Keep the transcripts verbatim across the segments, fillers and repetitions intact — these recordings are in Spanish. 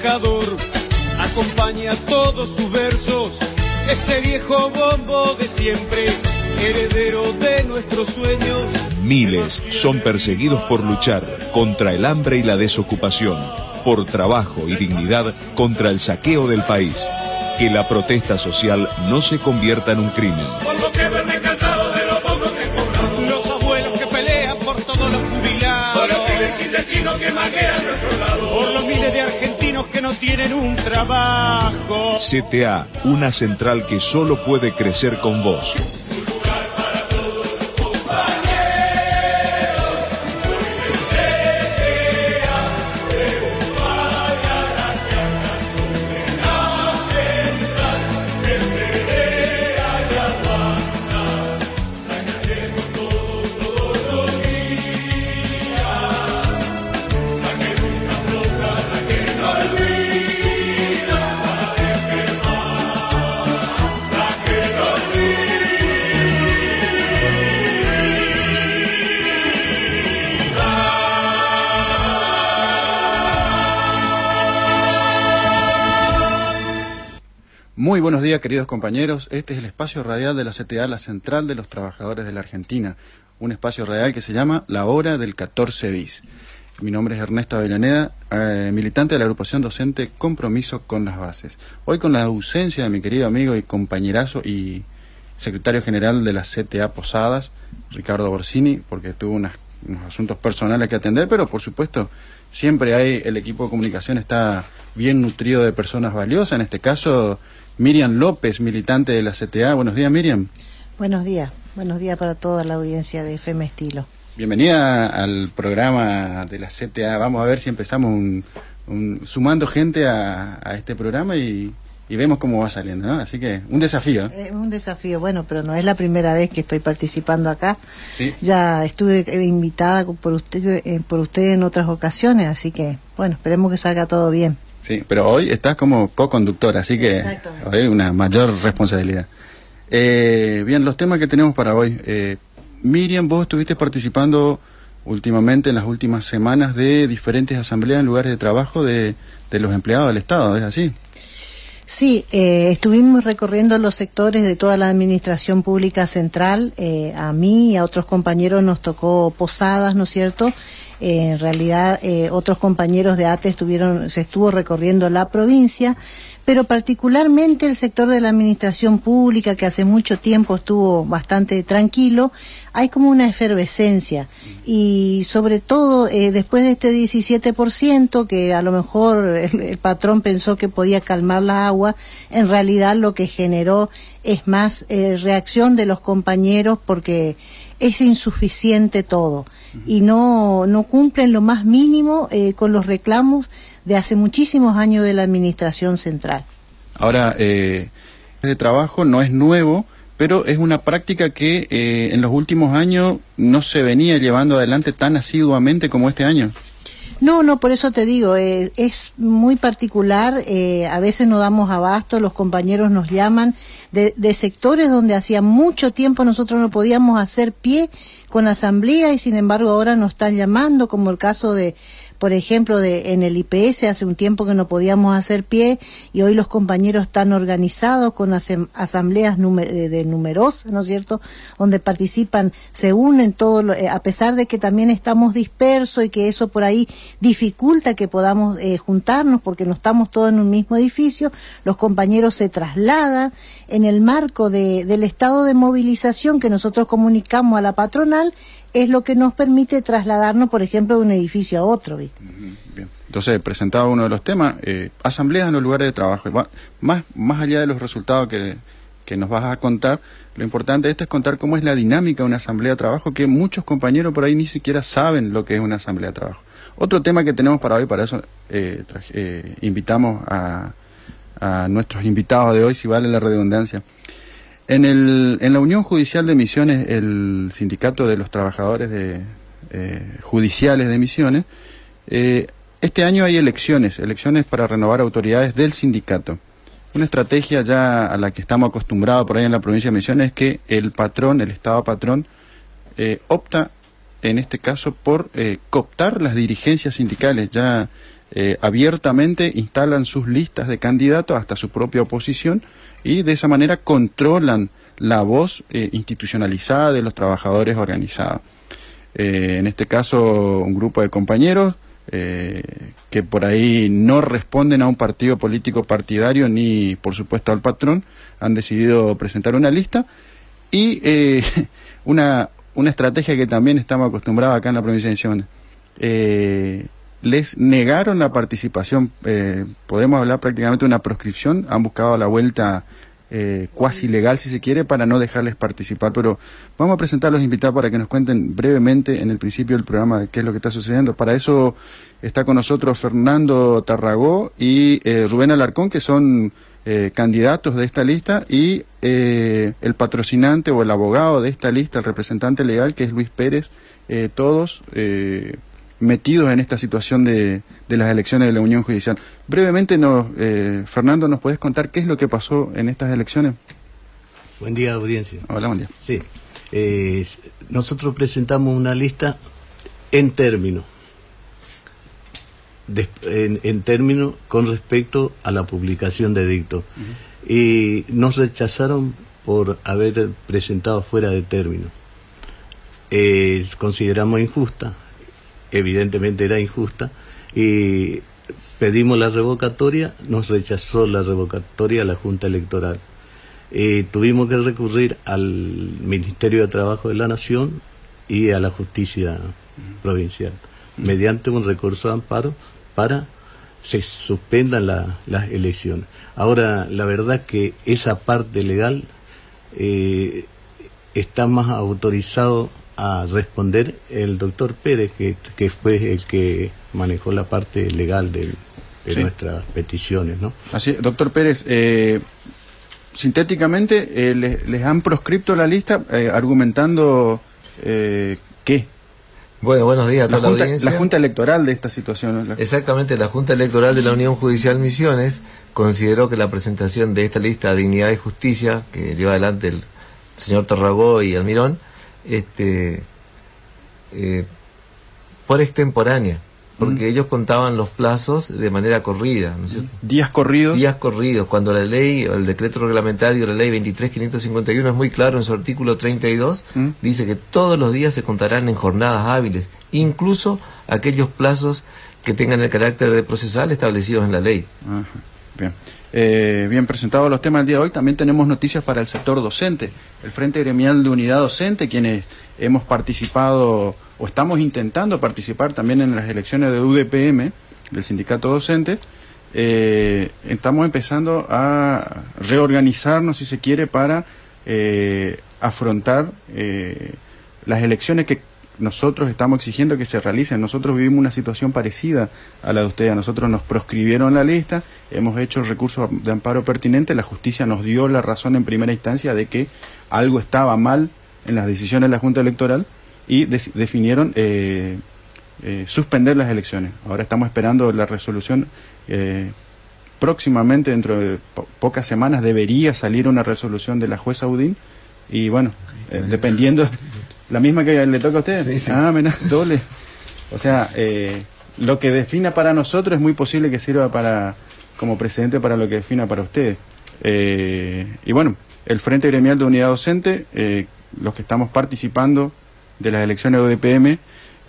trabajador. Acompaña todos sus versos ese viejo bombo de siempre, heredero de nuestros sueños. Miles son perseguidos por luchar contra el hambre y la desocupación, por trabajo y dignidad contra el saqueo del país. Que la protesta social no se convierta en un crimen. Por lo que duerme cansado de lo poco que cobramos. Los abuelos que pelean por todos los jubilados. Por los pibes sin destino que maquean nuestro lado. Por los miles de argentinos que no tienen un trabajo. C T A, una central que solo puede crecer con vos. Muy buenos días, queridos compañeros. Este es el espacio radial de la C T A, la Central de los Trabajadores de la Argentina. Un espacio radial que se llama La Hora del catorce bis. Mi nombre es Ernesto Avellaneda, eh, militante de la agrupación docente Compromiso con las Bases. Hoy con la ausencia de mi querido amigo y compañerazo y secretario general de la C T A Posadas, Ricardo Borsini, porque tuvo unas, unos asuntos personales que atender, pero por supuesto siempre hay, el equipo de comunicación está bien nutrido de personas valiosas. En este caso, Miriam López, militante de la C T A. Buenos días, Miriam. Buenos días, buenos días para toda la audiencia de F M Estilo. Bienvenida al programa de la C T A. Vamos a ver si empezamos un, un, sumando gente a, a este programa y, y vemos cómo va saliendo, ¿no? Así que un desafío. Es eh, un desafío, bueno, pero no es la primera vez que estoy participando acá. Sí. Ya estuve invitada por usted, eh, por usted en otras ocasiones, así que, bueno, esperemos que salga todo bien. Sí, pero hoy estás como co-conductora, así que hoy una mayor responsabilidad. Eh, bien, los temas que tenemos para hoy. Eh, Miriam, vos estuviste participando últimamente, en las últimas semanas, de diferentes asambleas en lugares de trabajo de, de los empleados del Estado, ¿es así? Sí, eh, estuvimos recorriendo los sectores de toda la administración pública central. Eh, a mí y a otros compañeros nos tocó Posadas, ¿no es cierto? Eh, en realidad, eh, otros compañeros de A T E estuvieron, se estuvo recorriendo la provincia, pero particularmente el sector de la administración pública, que hace mucho tiempo estuvo bastante tranquilo, hay como una efervescencia. Y sobre todo, eh, después de este diecisiete por ciento, que a lo mejor el, el patrón pensó que podía calmar la agua, en realidad lo que generó es más eh, reacción de los compañeros, porque es insuficiente todo y no no cumplen lo más mínimo eh, con los reclamos de hace muchísimos años de la administración central. Ahora, eh, este trabajo no es nuevo, pero es una práctica que eh, en los últimos años no se venía llevando adelante tan asiduamente como este año. No, no, por eso te digo, eh, es muy particular, eh, a veces no damos abasto, los compañeros nos llaman de, de sectores donde hacía mucho tiempo nosotros no podíamos hacer pie con asamblea y sin embargo ahora nos están llamando, como el caso de, por ejemplo, de en el I P S, hace un tiempo que no podíamos hacer pie y hoy los compañeros están organizados con asem asambleas numer de, de numerosas, ¿no es cierto?, donde participan, se unen todos, eh, a pesar de que también estamos dispersos y que eso por ahí dificulta que podamos eh, juntarnos porque no estamos todos en un mismo edificio, los compañeros se trasladan en el marco de, del estado de movilización que nosotros comunicamos a la patronal, es lo que nos permite trasladarnos, por ejemplo, de un edificio a otro. ¿Viste? Bien. Entonces, presentaba uno de los temas, eh, asambleas en los lugares de trabajo. Más, más allá de los resultados que, que nos vas a contar, lo importante de esto es contar cómo es la dinámica de una asamblea de trabajo, que muchos compañeros por ahí ni siquiera saben lo que es una asamblea de trabajo. Otro tema que tenemos para hoy, para eso eh, eh, invitamos a, a nuestros invitados de hoy, si vale la redundancia. En, el, en la Unión Judicial de Misiones, el Sindicato de los Trabajadores de, eh, Judiciales de Misiones, eh, este año hay elecciones, elecciones para renovar autoridades del sindicato. Una estrategia ya a la que estamos acostumbrados por ahí en la provincia de Misiones es que el patrón, el Estado patrón, eh, opta en este caso por eh, cooptar las dirigencias sindicales. Ya eh, abiertamente instalan sus listas de candidatos hasta su propia oposición y de esa manera controlan la voz eh, institucionalizada de los trabajadores organizados. Eh, en este caso, un grupo de compañeros eh, que por ahí no responden a un partido político partidario ni, por supuesto, al patrón, han decidido presentar una lista y eh, una, una estrategia que también estamos acostumbrados acá en la provincia de Misiones. Eh, les negaron la participación, eh, podemos hablar prácticamente de una proscripción, han buscado la vuelta eh, cuasi legal si se quiere para no dejarles participar, pero vamos a presentar a los invitados para que nos cuenten brevemente en el principio del programa de qué es lo que está sucediendo. Para eso está con nosotros Fernando Tarragó y eh, Rubén Alarcón, que son eh, candidatos de esta lista, y eh, el patrocinante o el abogado de esta lista, el representante legal, que es Luis Pérez, eh, todos eh, metidos en esta situación de, de las elecciones de la Unión Judicial. Brevemente, nos, eh, Fernando, ¿nos podés contar qué es lo que pasó en estas elecciones? Buen día, audiencia. Hola, buen día. Sí, eh, nosotros presentamos una lista en términos, de, en, en términos con respecto a la publicación de edicto. Uh-huh. Y nos rechazaron por haber presentado fuera de término. Eh, consideramos injusta. Evidentemente era injusta, y pedimos la revocatoria, nos rechazó la revocatoria la Junta Electoral. Eh, tuvimos que recurrir al Ministerio de Trabajo de la Nación y a la Justicia Provincial, mediante un recurso de amparo para se suspendan la, las elecciones. Ahora, la verdad que esa parte legal eh, está más autorizado a responder el doctor Pérez, que, que fue el que manejó la parte legal de, de sí. nuestras peticiones, ¿no? Así, doctor Pérez, eh, sintéticamente eh, les, les han proscripto la lista eh, argumentando eh, ¿qué? Bueno, buenos días a toda la, junta, la audiencia. La Junta Electoral de esta situación, ¿no? La... Exactamente, la Junta Electoral de la Unión Judicial Misiones consideró que la presentación de esta lista de Dignidad y Justicia, que lleva adelante el señor Tarragó y Almirón, este eh, por extemporánea, porque mm. ellos contaban los plazos de manera corrida, ¿no es cierto? Días corridos. Días corridos, cuando la ley, el decreto reglamentario, la ley veintitrés mil quinientos cincuenta y uno es muy claro en su artículo treinta y dos, mm. dice que todos los días se contarán en jornadas hábiles, incluso aquellos plazos que tengan el carácter de procesal establecidos en la ley. Ajá. Bien. Eh, bien presentados los temas del día de hoy. También tenemos noticias para el sector docente. El Frente Gremial de Unidad Docente, quienes hemos participado o estamos intentando participar también en las elecciones de U D P M, del Sindicato Docente, eh, estamos empezando a reorganizarnos, si se quiere, para eh, afrontar eh, las elecciones que nosotros estamos exigiendo que se realicen. Nosotros vivimos una situación parecida a la de ustedes. A nosotros nos proscribieron la lista, hemos hecho el recurso de amparo pertinente, la justicia nos dio la razón en primera instancia de que algo estaba mal en las decisiones de la Junta Electoral y de, definieron eh, eh, suspender las elecciones. Ahora estamos esperando la resolución. Eh, próximamente, dentro de po pocas semanas, debería salir una resolución de la jueza Udín y bueno, eh, dependiendo... ¿La misma que le toca a usted? Sí, sí. Ah, mira, doble. O sea, eh, lo que defina para nosotros es muy posible que sirva para como precedente para lo que defina para ustedes. Eh, y bueno, el Frente Gremial de Unidad Docente, eh, los que estamos participando de las elecciones de U D P M,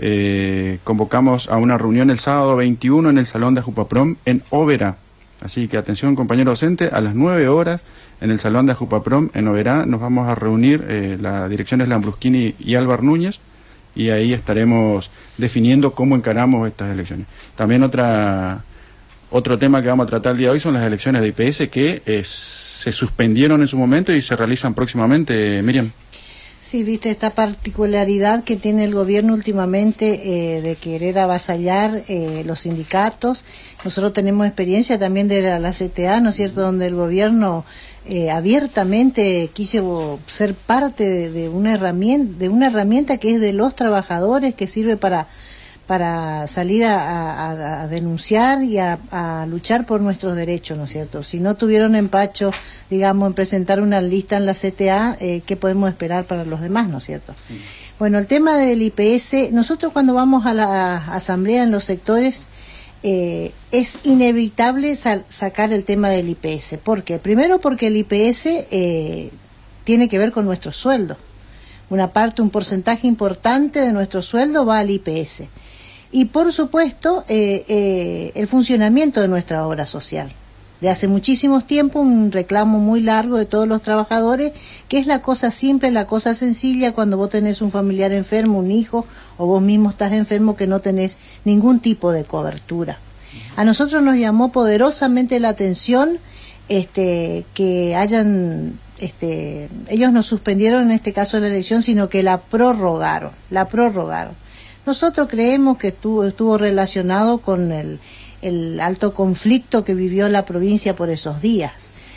eh, convocamos a una reunión el sábado veintiuno en el Salón de Ajupaprom en Oberá. Así que atención, compañero docente, a las nueve horas en el Salón de Ajupaprom en Oberá nos vamos a reunir, eh, la dirección es Lambrusquini y Álvar Núñez, y ahí estaremos definiendo cómo encaramos estas elecciones. También otra otro tema que vamos a tratar el día de hoy son las elecciones de I P S que eh, se suspendieron en su momento y se realizan próximamente, Miriam. Sí, viste esta particularidad que tiene el gobierno últimamente eh, de querer avasallar eh, los sindicatos. Nosotros tenemos experiencia también de la, la C T A, ¿no es cierto?, donde el gobierno eh, abiertamente quiso ser parte de, de una herramienta, de una herramienta que es de los trabajadores, que sirve para para salir a, a, a denunciar y a, a luchar por nuestros derechos, ¿no es cierto? Si no tuvieron empacho, digamos, en presentar una lista en la C T A, eh, ¿qué podemos esperar para los demás, ¿no es cierto? Sí. Bueno, el tema del I P S, nosotros cuando vamos a la asamblea en los sectores, eh, es inevitable sal, sacar el tema del I P S. ¿Por qué? Primero porque el I P S eh, tiene que ver con nuestro sueldo. Una parte, un porcentaje importante de nuestro sueldo va al I P S. Y por supuesto, eh, eh, el funcionamiento de nuestra obra social. De hace muchísimos tiempos, un reclamo muy largo de todos los trabajadores, que es la cosa simple, la cosa sencilla, cuando vos tenés un familiar enfermo, un hijo, o vos mismo estás enfermo, que no tenés ningún tipo de cobertura. A nosotros nos llamó poderosamente la atención este, que hayan... Este, ellos no suspendieron en este caso la elección, sino que la prorrogaron, la prorrogaron. Nosotros creemos que estuvo, estuvo relacionado con el, el alto conflicto que vivió la provincia por esos días,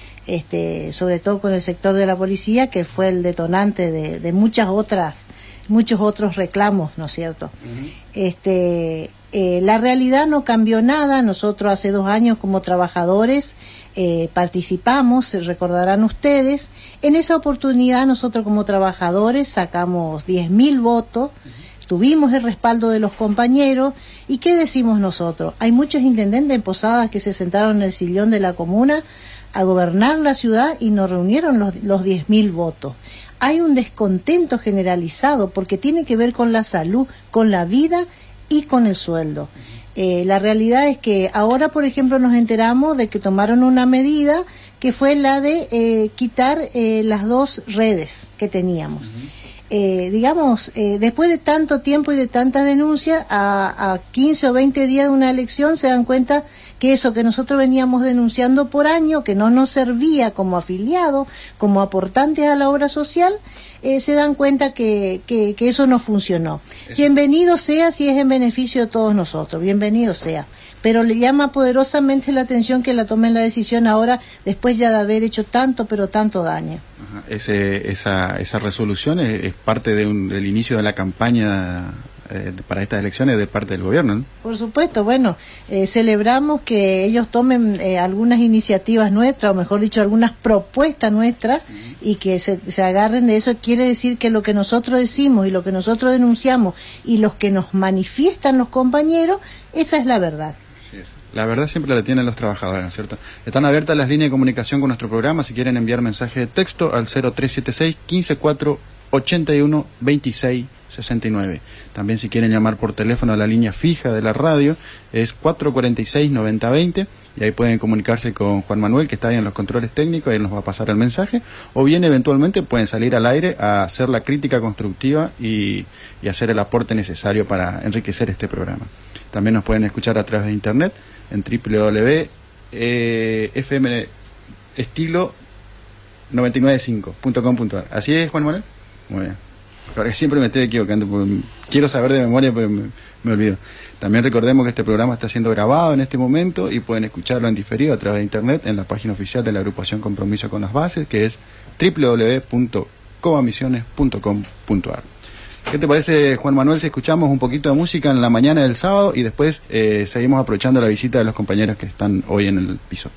este, sobre todo con el sector de la policía, que fue el detonante de, de muchas otras, muchos otros reclamos, ¿no es cierto? Uh-huh. Este, eh, la realidad no cambió nada. Nosotros hace dos años como trabajadores eh, participamos, se recordarán ustedes. En esa oportunidad nosotros como trabajadores sacamos diez mil votos, uh-huh. tuvimos el respaldo de los compañeros. ¿Y qué decimos nosotros? Hay muchos intendentes en Posadas que se sentaron en el sillón de la comuna a gobernar la ciudad y no reunieron los, los diez mil votos. Hay un descontento generalizado porque tiene que ver con la salud, con la vida y con el sueldo. Eh, la realidad es que ahora, por ejemplo, nos enteramos de que tomaron una medida que fue la de eh, quitar eh, las dos redes que teníamos. Uh-huh. Eh, digamos, eh, después de tanto tiempo y de tanta denuncia, a, a quince o veinte días de una elección se dan cuenta que eso que nosotros veníamos denunciando por año, que no nos servía como afiliados, como aportantes a la obra social, eh, se dan cuenta que, que, que eso no funcionó. Eso. Bienvenido sea si es en beneficio de todos nosotros, bienvenido sea. Pero le llama poderosamente la atención que la tomen la decisión ahora, después ya de haber hecho tanto, pero tanto daño. Ajá. Ese, esa, esa resolución es, es parte de un, del inicio de la campaña eh, para estas elecciones de parte del gobierno, ¿no? Por supuesto, bueno, eh, celebramos que ellos tomen eh, algunas iniciativas nuestras, o mejor dicho, algunas propuestas nuestras, uh-huh. y que se, se agarren de eso. Quiere decir que lo que nosotros decimos y lo que nosotros denunciamos y los que nos manifiestan los compañeros, esa es la verdad. La verdad siempre la tienen los trabajadores, ¿no es cierto? Están abiertas las líneas de comunicación con nuestro programa. Si quieren enviar mensaje de texto al cero tres siete seis, quince cuatro, ochenta y uno, veintiséis sesenta y nueve. También si quieren llamar por teléfono a la línea fija de la radio es cuatro cuarenta y seis, noventa veinte, y ahí pueden comunicarse con Juan Manuel, que está ahí en los controles técnicos, y él nos va a pasar el mensaje, o bien eventualmente pueden salir al aire a hacer la crítica constructiva y, y hacer el aporte necesario para enriquecer este programa. También nos pueden escuchar a través de internet en doble u doble u doble u punto f m estilo noventa y nueve cinco punto com punto a r. ¿Así es, Juan Manuel? Muy bien. Porque siempre me estoy equivocando, porque quiero saber de memoria, pero me, me olvido. También recordemos que este programa está siendo grabado en este momento y pueden escucharlo en diferido a través de internet en la página oficial de la agrupación Compromiso con las Bases, que es doble u doble u doble u punto cobamisiones punto com punto a r. ¿Qué te parece, Juan Manuel, si escuchamos un poquito de música en la mañana del sábado y después eh, seguimos aprovechando la visita de los compañeros que están hoy en el piso?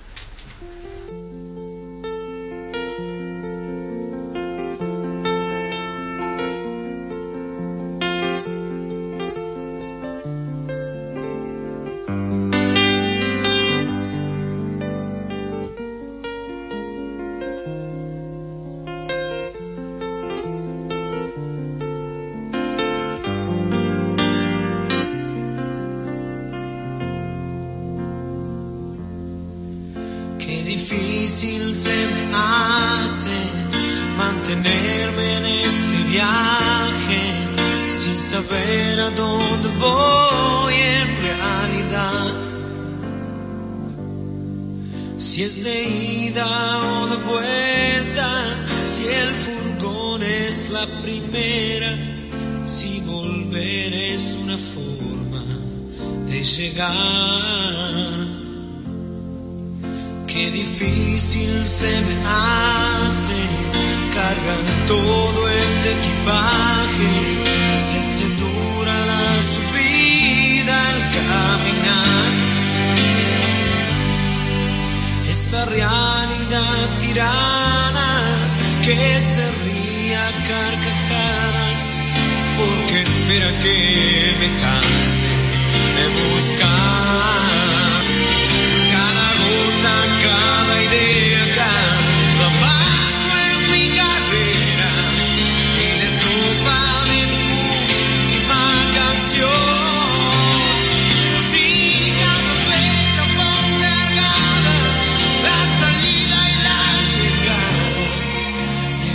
Porque espera que me canse de buscar.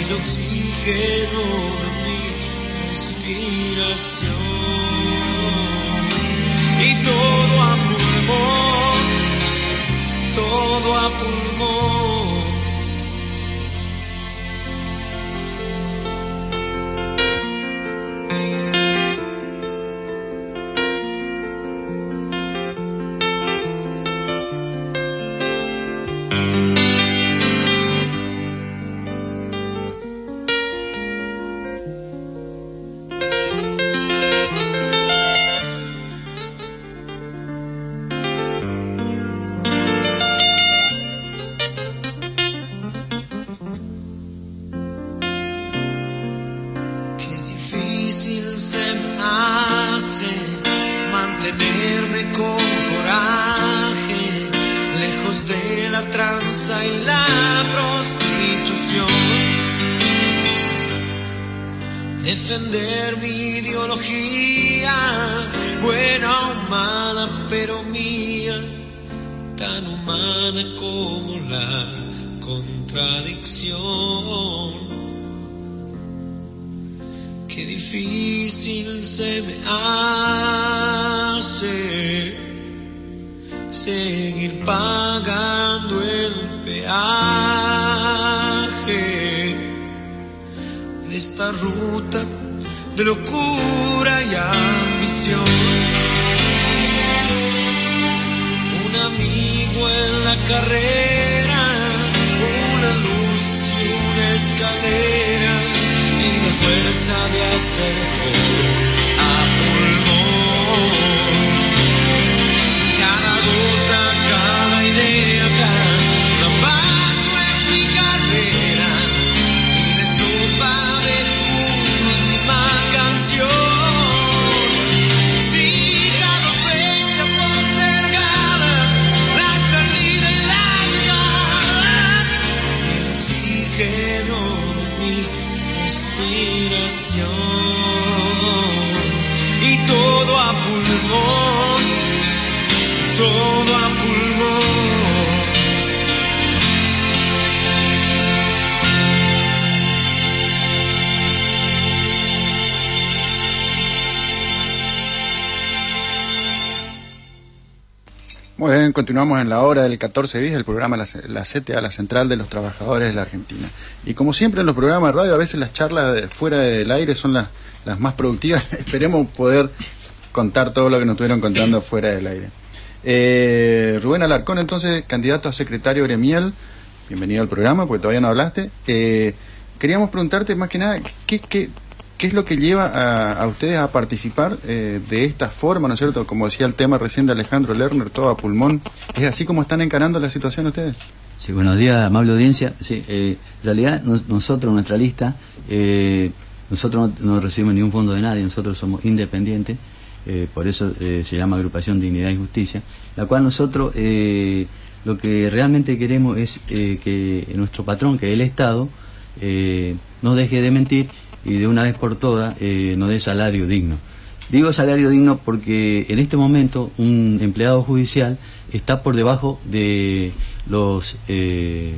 el oxígeno de mi respiración. Y todo a pulmón, todo a pulmón. Y la prostitución, defender mi ideología, buena o mala pero mía, tan humana como la contradicción. Qué difícil se me hace seguir pagando el peaje de esta ruta de locura y ambición. Un amigo en la carrera, una luz y una escalera y la fuerza de hacer todo a pulmón. Cada idea, cada paso en mi carrera y la estrofa del mundo, última canción. Si cada fecha postergada, la salida y la llegada, y el oxígeno de mi respiración. Y todo a pulmón, todo a pulmón. Muy bien, continuamos en la hora del catorce bis, el programa La, la C T A, la Central de los Trabajadores de la Argentina. Y como siempre en los programas de radio, a veces las charlas de fuera del aire son las, las más productivas. Esperemos poder contar todo lo que nos estuvieron contando fuera del aire. Eh, Rubén Alarcón, entonces, candidato a secretario gremial, bienvenido al programa, porque todavía no hablaste. Eh, queríamos preguntarte más que nada, ¿qué, qué, qué es lo que lleva a, a ustedes a participar eh, de esta forma, ¿no es cierto? Como decía el tema recién de Alejandro Lerner, todo a pulmón. ¿Es así como están encarando la situación ustedes? Sí, buenos días, amable audiencia. Sí, eh, en realidad nos, nosotros, nuestra lista, eh, nosotros no, no recibimos ningún fondo de nadie, nosotros somos independientes. Eh, por eso eh, se llama Agrupación Dignidad y Justicia, la cual nosotros eh, lo que realmente queremos es eh, que nuestro patrón, que es el Estado, eh, no deje de mentir y de una vez por todas eh, nos dé salario digno. Digo salario digno porque en este momento un empleado judicial está por debajo de los eh,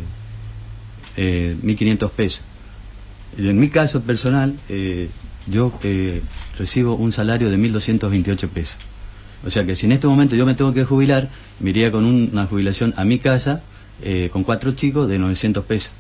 eh, mil quinientos pesos. En mi caso personal, eh, yo eh, recibo un salario de mil doscientos veintiocho pesos. O sea que si en este momento yo me tengo que jubilar, me iría con un, una jubilación a mi casa, eh, con cuatro chicos, de novecientos pesos.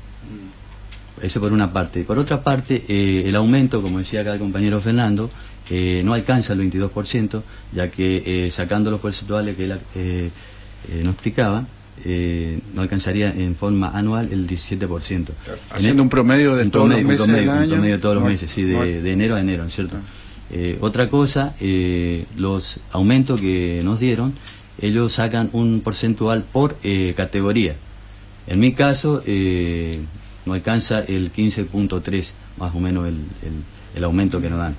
Eso por una parte. Por otra parte, eh, el aumento, como decía acá el compañero Fernando, eh, no alcanza el veintidós por ciento, ya que eh, sacando los porcentuales que él eh, eh, nos explicaba, Eh, no alcanzaría en forma anual el diecisiete por ciento. Haciendo un promedio de todos los meses del año. Un promedio de todos los meses, sí, de, de enero a enero, ¿cierto? Eh, otra cosa, eh, los aumentos que nos dieron, ellos sacan un porcentual por eh, categoría. En mi caso, eh, no alcanza el quince punto tres, más o menos el, el, el aumento que nos dan.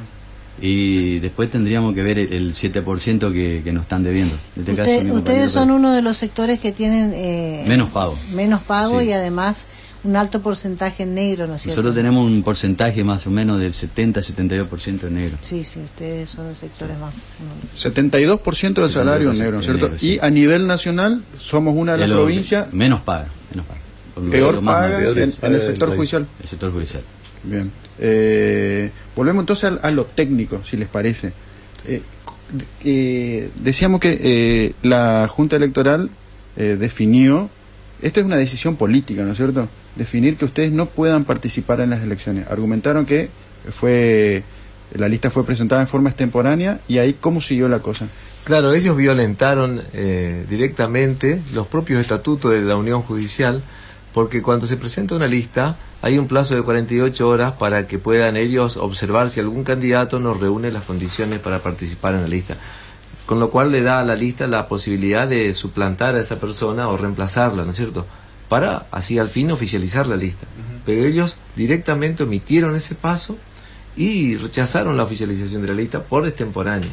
Y después tendríamos que ver el siete por ciento que, que nos están debiendo. En este Usted, caso, ustedes son uno de los sectores que tienen eh, menos pago. Menos pago Sí. Y además un alto porcentaje en negro, ¿no es cierto? Nosotros tenemos un porcentaje más o menos del setenta a setenta y dos por ciento en negro. Sí, sí, ustedes son los sectores sí. más... setenta y dos por ciento del salario en negro, ¿no es cierto? Negro, sí. Y a nivel nacional somos una de las provincias... Menos paga, menos paga. con peor lo más paga mal, en, sí, en el sector el- judicial. el sector judicial. Bien. Eh, volvemos entonces a, a lo técnico, si les parece. Eh, eh, decíamos que eh, la Junta Electoral eh, definió, esto es una decisión política, ¿no es cierto? Definir que ustedes no puedan participar en las elecciones. Argumentaron que fue la lista fue presentada en forma extemporánea y ahí cómo siguió la cosa. Claro, ellos violentaron eh, directamente los propios estatutos de la Unión Judicial, porque cuando se presenta una lista hay un plazo de cuarenta y ocho horas para que puedan ellos observar si algún candidato no reúne las condiciones para participar en la lista, con lo cual le da a la lista la posibilidad de suplantar a esa persona o reemplazarla, ¿no es cierto?, para así al fin oficializar la lista. Uh-huh. Pero ellos directamente omitieron ese paso y rechazaron la oficialización de la lista por extemporánea.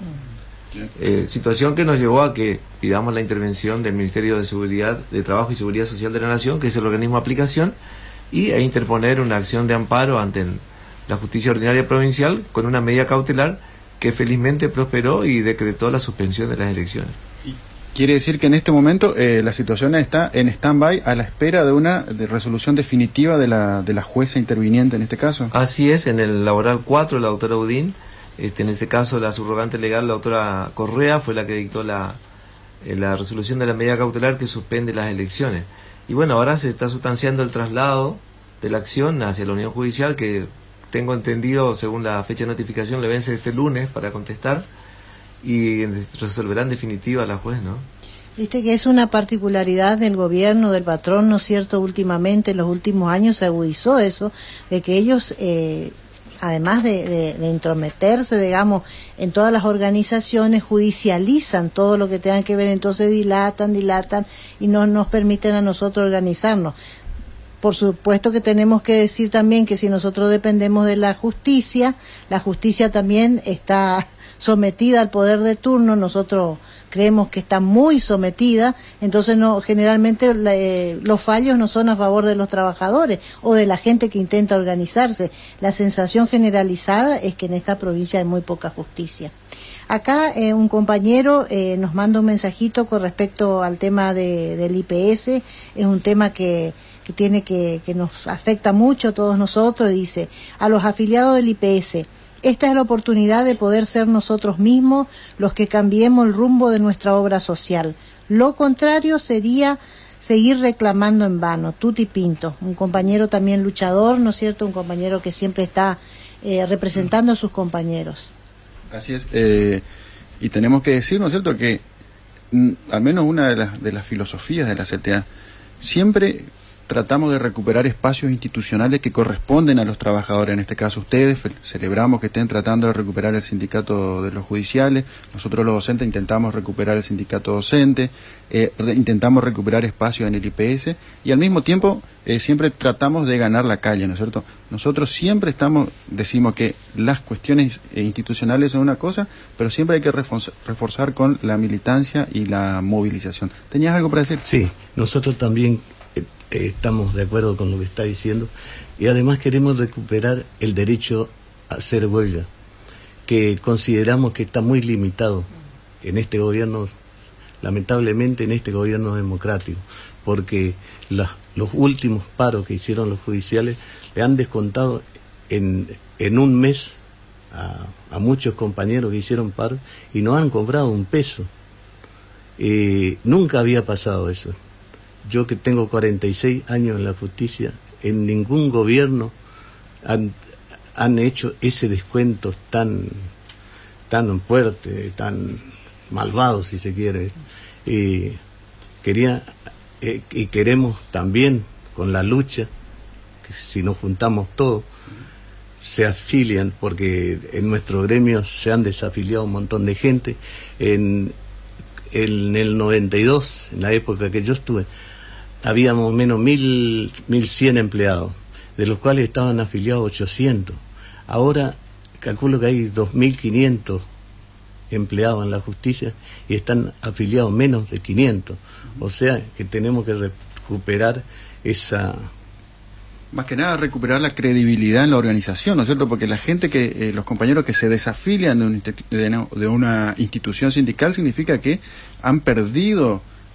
Eh, situación que nos llevó a que pidamos la intervención del Ministerio de Seguridad, de Trabajo y Seguridad Social de la Nación, que es el organismo de aplicación, y a interponer una acción de amparo ante el, la Justicia Ordinaria Provincial con una medida cautelar que felizmente prosperó y decretó la suspensión de las elecciones. Quiere decir que en este momento eh, la situación está en stand-by a la espera de una de resolución definitiva de la, de la jueza interviniente en este caso. Así es, en el laboral cuatro, la doctora Udín, este, en este caso la subrogante legal, la doctora Correa, fue la que dictó la, eh, la resolución de la medida cautelar que suspende las elecciones. Y bueno, ahora se está sustanciando el traslado de la acción hacia la Unión Judicial, que tengo entendido, según la fecha de notificación, le vence este lunes para contestar, y resolverá en definitiva la juez, ¿no? Viste que es una particularidad del gobierno, del patrón, ¿no es cierto? Últimamente, en los últimos años se agudizó eso, de que ellos, eh, además de, de, de intrometerse, digamos, en todas las organizaciones, judicializan todo lo que tengan que ver, entonces dilatan, dilatan, y no nos permiten a nosotros organizarnos. Por supuesto que tenemos que decir también que si nosotros dependemos de la justicia, la justicia también está sometida al poder de turno, nosotros creemos que está muy sometida, entonces no generalmente eh, los fallos no son a favor de los trabajadores o de la gente que intenta organizarse. La sensación generalizada es que en esta provincia hay muy poca justicia. Acá eh, un compañero eh, nos manda un mensajito con respecto al tema de, del I P S, es un tema que que tiene que, que nos afecta mucho a todos nosotros. Dice: a los afiliados del I P S, esta es la oportunidad de poder ser nosotros mismos los que cambiemos el rumbo de nuestra obra social. Lo contrario sería seguir reclamando en vano. Tuti Pinto, un compañero también luchador, ¿no es cierto? Un compañero que siempre está eh, representando a sus compañeros. Así es. Eh, y tenemos que decir, ¿no es cierto?, que mm, al menos una de las, de las filosofías de la C T A, siempre tratamos de recuperar espacios institucionales que corresponden a los trabajadores. En este caso ustedes, celebramos que estén tratando de recuperar el sindicato de los judiciales, nosotros los docentes intentamos recuperar el sindicato docente, eh, re intentamos recuperar espacios en el I P S y al mismo tiempo eh, siempre tratamos de ganar la calle, ¿no es cierto? Nosotros siempre estamos, decimos que las cuestiones institucionales son una cosa, pero siempre hay que reforzar, reforzar con la militancia y la movilización. ¿Tenías algo para decir? Sí, nosotros también estamos de acuerdo con lo que está diciendo y además queremos recuperar el derecho a hacer huelga, que consideramos que está muy limitado en este gobierno, lamentablemente en este gobierno democrático, porque la, los últimos paros que hicieron los judiciales le han descontado en, en un mes a, a muchos compañeros que hicieron paro y no han cobrado un peso. Eh, nunca había pasado eso. Yo que tengo cuarenta y seis años en la justicia, en ningún gobierno han, han hecho ese descuento tan, tan fuerte, tan malvado, si se quiere. Y quería eh, y queremos también, con la lucha, que si nos juntamos todos, se afilian, porque en nuestro gremio se han desafiliado un montón de gente. En, en el noventa y dos, en la época que yo estuve, habíamos menos mil, mil cien empleados, de los cuales estaban afiliados ochocientos. Ahora calculo que hay dos mil quinientos empleados en la justicia y están afiliados menos de quinientos. O sea que tenemos que recuperar esa... Más que nada recuperar la credibilidad en la organización, ¿no es cierto? Porque la gente que, eh, los compañeros que se desafilian de, un, de una institución sindical significa que han perdido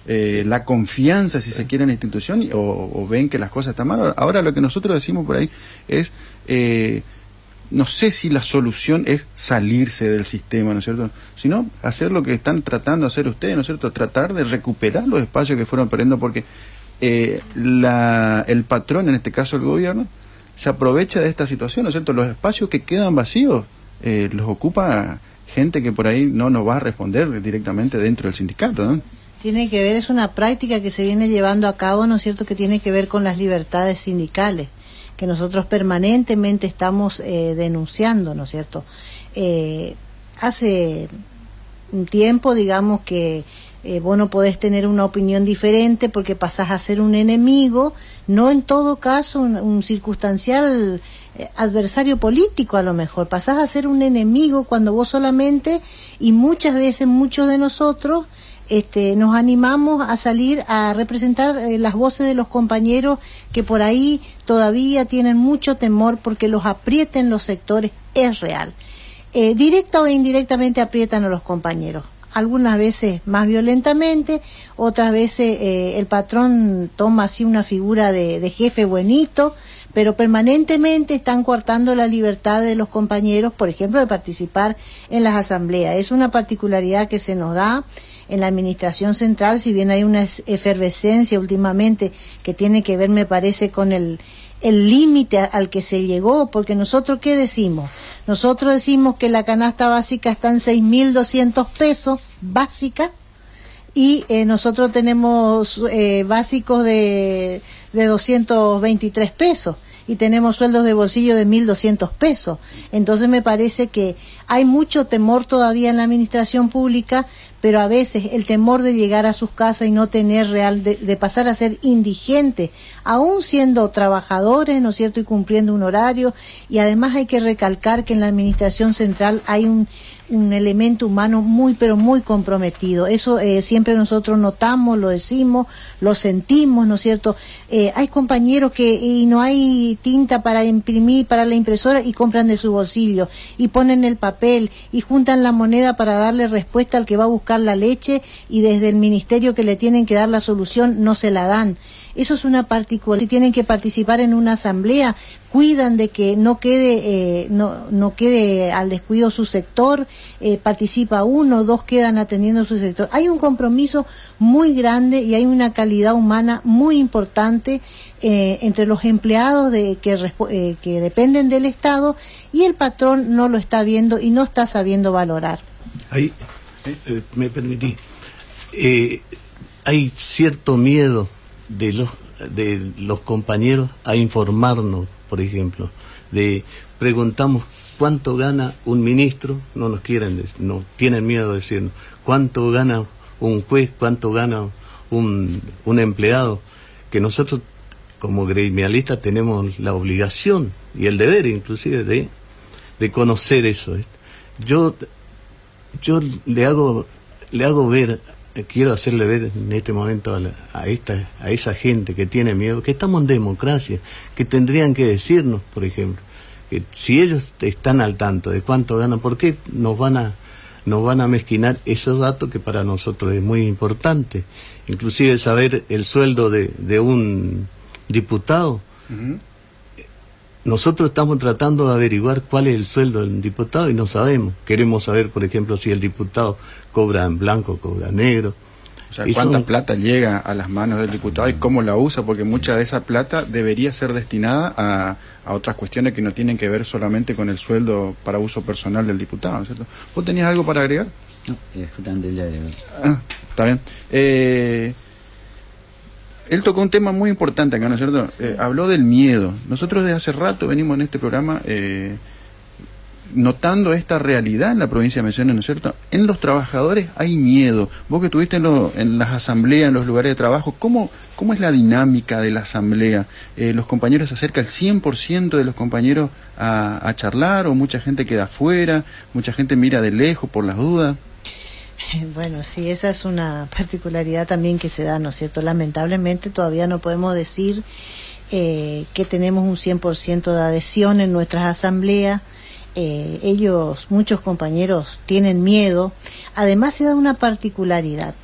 eh, la confianza, si se quiere, en la institución, o, o ven que las cosas están mal. Ahora lo que nosotros decimos por ahí es, eh, no sé si la solución es salirse del sistema, ¿no es cierto?, sino hacer lo que están tratando de hacer ustedes, ¿no es cierto?, tratar de recuperar los espacios que fueron perdiendo, porque eh, la, el patrón, en este caso el gobierno, se aprovecha de esta situación, ¿no es cierto? Los espacios que quedan vacíos eh, los ocupa gente que por ahí no nos va a responder directamente dentro del sindicato, ¿no? Tiene que ver, es una práctica que se viene llevando a cabo, ¿no es cierto?, que tiene que ver con las libertades sindicales, que nosotros permanentemente estamos eh, denunciando, ¿no es cierto? Eh, hace un tiempo, digamos, que eh, vos no podés tener una opinión diferente porque pasás a ser un enemigo, no en todo caso un, un circunstancial eh, adversario político, a lo mejor pasás a ser un enemigo cuando vos solamente, y muchas veces muchos de nosotros Este, nos animamos a salir a representar eh, las voces de los compañeros que por ahí todavía tienen mucho temor porque los aprieten los sectores, es real. Eh, directa o indirectamente aprietan a los compañeros, algunas veces más violentamente, otras veces eh, el patrón toma así una figura de, de jefe buenito, pero permanentemente están coartando la libertad de los compañeros, por ejemplo, de participar en las asambleas. Es una particularidad que se nos da en la administración central, si bien hay una efervescencia últimamente que tiene que ver, me parece, con el el límite al que se llegó, porque nosotros, ¿qué decimos? Nosotros decimos que la canasta básica está en seis mil doscientos pesos, básica, y eh, nosotros tenemos eh, básicos de, de doscientos veintitrés pesos, y tenemos sueldos de bolsillo de mil doscientos pesos. Entonces me parece que hay mucho temor todavía en la administración pública, pero a veces el temor de llegar a sus casas y no tener real, de, de pasar a ser indigente, aún siendo trabajadores, ¿no es cierto?, y cumpliendo un horario. Y además hay que recalcar que en la administración central hay un un elemento humano muy pero muy comprometido. Eso eh, siempre nosotros notamos, lo decimos, lo sentimos, ¿no es cierto? Eh, hay compañeros que y no hay tinta para imprimir para la impresora y compran de su bolsillo y ponen el papel y juntan la moneda para darle respuesta al que va a buscar la leche, y desde el ministerio que le tienen que dar la solución no se la dan. Eso es una particularidad. Si tienen que participar en una asamblea, cuidan de que no quede eh, no no quede al descuido su sector, eh, participa uno, dos quedan atendiendo su sector. Hay un compromiso muy grande y hay una calidad humana muy importante eh, entre los empleados de que eh, que dependen del Estado, y el patrón no lo está viendo y no está sabiendo valorar. Ahí, eh, me permití, eh, hay cierto miedo de los de los compañeros a informarnos, por ejemplo, de preguntamos cuánto gana un ministro, no nos quieren, no tienen miedo de decirnos cuánto gana un juez, cuánto gana un, un empleado, que nosotros como gremialistas tenemos la obligación y el deber inclusive de, de conocer eso. Yo yo le hago le hago ver quiero hacerle ver en este momento a, la, a esta a esa gente que tiene miedo que estamos en democracia, que tendrían que decirnos, por ejemplo, que si ellos están al tanto de cuánto ganan, ¿por qué nos van a nos van a mezquinar esos datos que para nosotros es muy importante? Inclusive saber el sueldo de, de un diputado. Uh-huh. Nosotros estamos tratando de averiguar cuál es el sueldo del diputado y no sabemos. Queremos saber, por ejemplo, si el diputado cobra en blanco, cobra negro. O sea, cuánta son... plata llega a las manos del diputado y cómo la usa, porque mucha de esa plata debería ser destinada a, a otras cuestiones que no tienen que ver solamente con el sueldo para uso personal del diputado, ¿no es cierto? ¿Vos tenías algo para agregar? No, eh, justamente ya agregó. Ah, está bien. Eh... Él tocó un tema muy importante acá, ¿no es cierto? Eh, habló del miedo. Nosotros desde hace rato venimos en este programa eh, notando esta realidad en la provincia de Misiones, ¿no es cierto? En los trabajadores hay miedo. Vos que estuviste en, lo, en las asambleas, en los lugares de trabajo, ¿cómo, cómo es la dinámica de la asamblea? Eh, ¿Los compañeros se acerca el cien por ciento de los compañeros a, a charlar, o mucha gente queda afuera, mucha gente mira de lejos por las dudas? Bueno, sí, esa es una particularidad también que se da, ¿no es cierto? Lamentablemente todavía no podemos decir eh, que tenemos un cien por ciento de adhesión en nuestras asambleas. Eh, ellos, muchos compañeros, tienen miedo. Además se da una particularidad.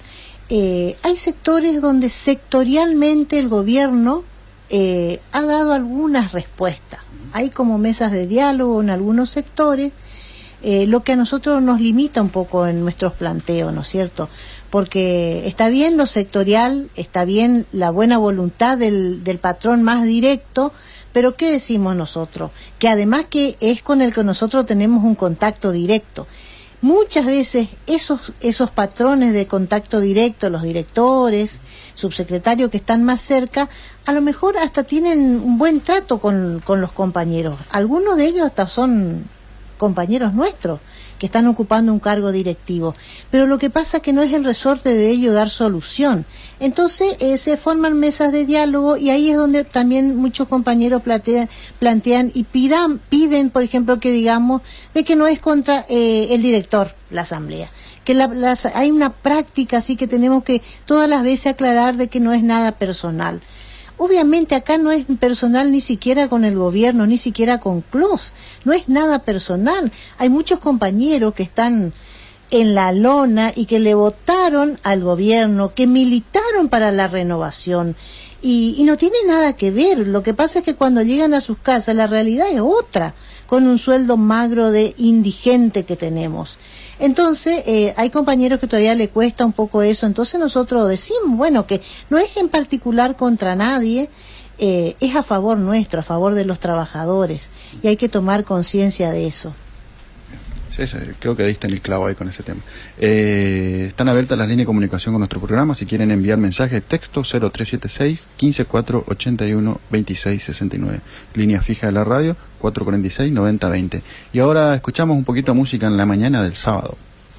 eh, hay sectores donde sectorialmente el gobierno eh, ha dado algunas respuestas. Hay como mesas de diálogo en algunos sectores, eh, lo que a nosotros nos limita un poco en nuestros planteos, ¿no es cierto? Porque está bien lo sectorial, está bien la buena voluntad del, del patrón más directo, pero ¿qué decimos nosotros? Que además que es con el que nosotros tenemos un contacto directo. Muchas veces esos, esos patrones de contacto directo, los directores, subsecretarios que están más cerca, a lo mejor hasta tienen un buen trato con, con los compañeros. Algunos de ellos hasta son compañeros nuestros que están ocupando un cargo directivo, pero lo que pasa es que no es el resorte de ellos dar solución. Entonces eh, se forman mesas de diálogo y ahí es donde también muchos compañeros plantean, plantean y pidan, piden, por ejemplo, que digamos de que no es contra eh, el director la asamblea, que la, las, hay una práctica así que tenemos que todas las veces aclarar de que no es nada personal. Obviamente acá no es personal ni siquiera con el gobierno, ni siquiera con C L O S, no es nada personal. Hay muchos compañeros que están en la lona y que le votaron al gobierno, que militaron para la renovación y, y no tiene nada que ver. Lo que pasa es que cuando llegan a sus casas la realidad es otra, con un sueldo magro de indigente que tenemos. Entonces, eh, hay compañeros que todavía le cuesta un poco eso, entonces nosotros decimos, bueno, que no es en particular contra nadie, eh, es a favor nuestro, a favor de los trabajadores, y hay que tomar conciencia de eso. Sí, sí, creo que diste en el clavo ahí con ese tema. Eh, están abiertas las líneas de comunicación con nuestro programa, si quieren enviar mensajes de texto cero tres siete seis, quince cuatro ochenta y uno, veintiséis sesenta y nueve, línea fija de la radio cuatro cuarenta y seis, noventa veinte. Y ahora escuchamos un poquito de música en la mañana del sábado.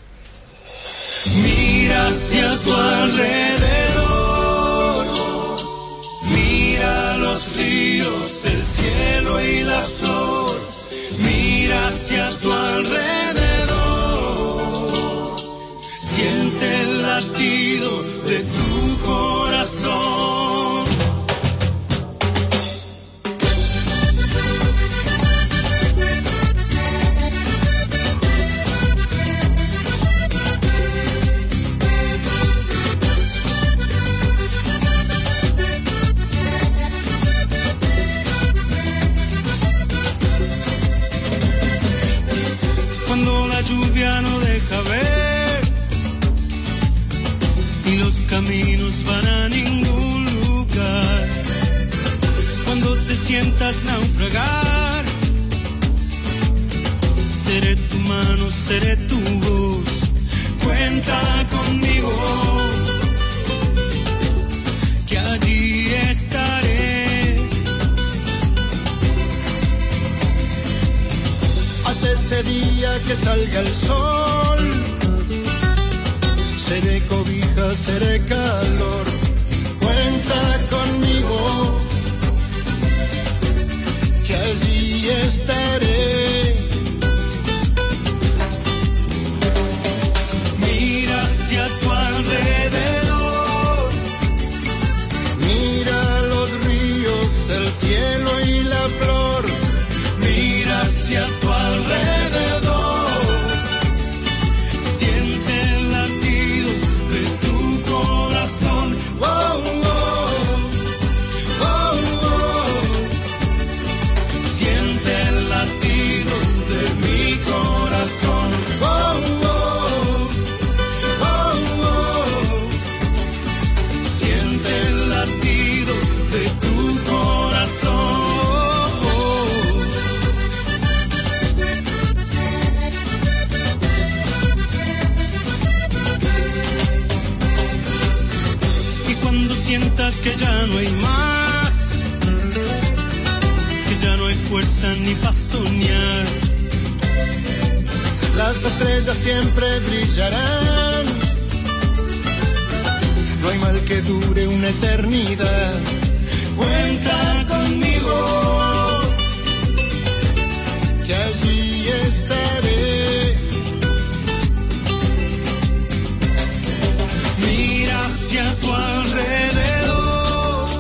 Mira hacia tu alrededor, mira los ríos, el cielo y la flor, mira hacia tu alrededor, siente el latido de tu corazón. Lluvia no deja ver y los caminos van a ningún lugar. Cuando te sientas naufragar, seré tu mano, seré tu voz. Cuenta conmigo, que allí estaré. Ese día que salga el sol, seré cobija, seré calor. Cuenta conmigo, que allí estaré. Mira hacia tu alrededor, mira los ríos, el cielo y la flor. Mira hacia tu alrededor, siente el latido de tu corazón. Oh, oh, oh, oh. Siente el latido de mi corazón. Oh, oh, oh, oh. Siente el latido de tu corazón. Sientas que ya no hay más, que ya no hay fuerza ni para soñar. Las estrellas siempre brillarán, no hay mal que dure una eternidad. Cuenta conmigo, que allí estaré. Mira hacia tu alrededor,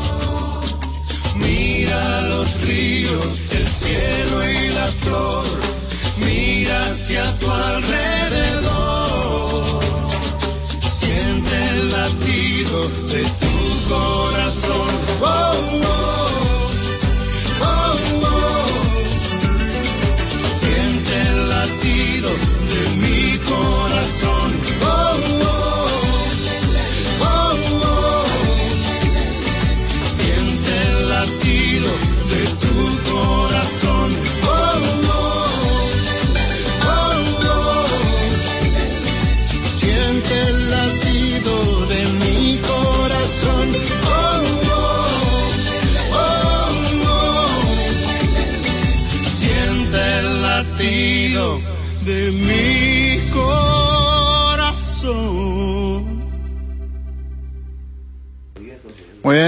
mira los ríos, el cielo y la flor. Mira hacia tu alrededor, siente la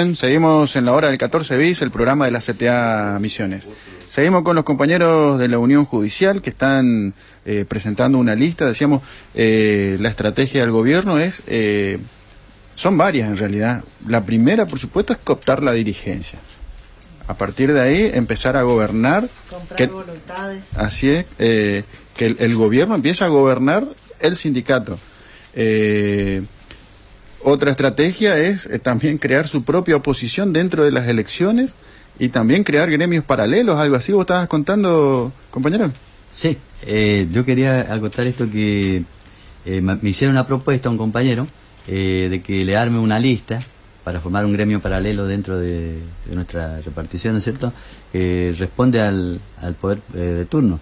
Bien, seguimos en la hora del catorce bis, el programa de la C T A Misiones. Seguimos con los compañeros de la Unión Judicial que están eh, presentando una lista. Decíamos, eh, la estrategia del gobierno es, eh, son varias en realidad. La primera, por supuesto, es cooptar la dirigencia. A partir de ahí, empezar a gobernar. Comprar que, voluntades. Así es, eh, que el, el gobierno empiece a gobernar el sindicato. Eh, otra estrategia es eh, también crear su propia oposición dentro de las elecciones y también crear gremios paralelos, algo así. ¿Vos estabas contando, compañero? Sí, eh, yo quería acotar esto que eh, me hicieron una propuesta a un compañero eh, de que le arme una lista para formar un gremio paralelo dentro de, de nuestra repartición, ¿no es cierto?, que responde al, al poder eh, de turno.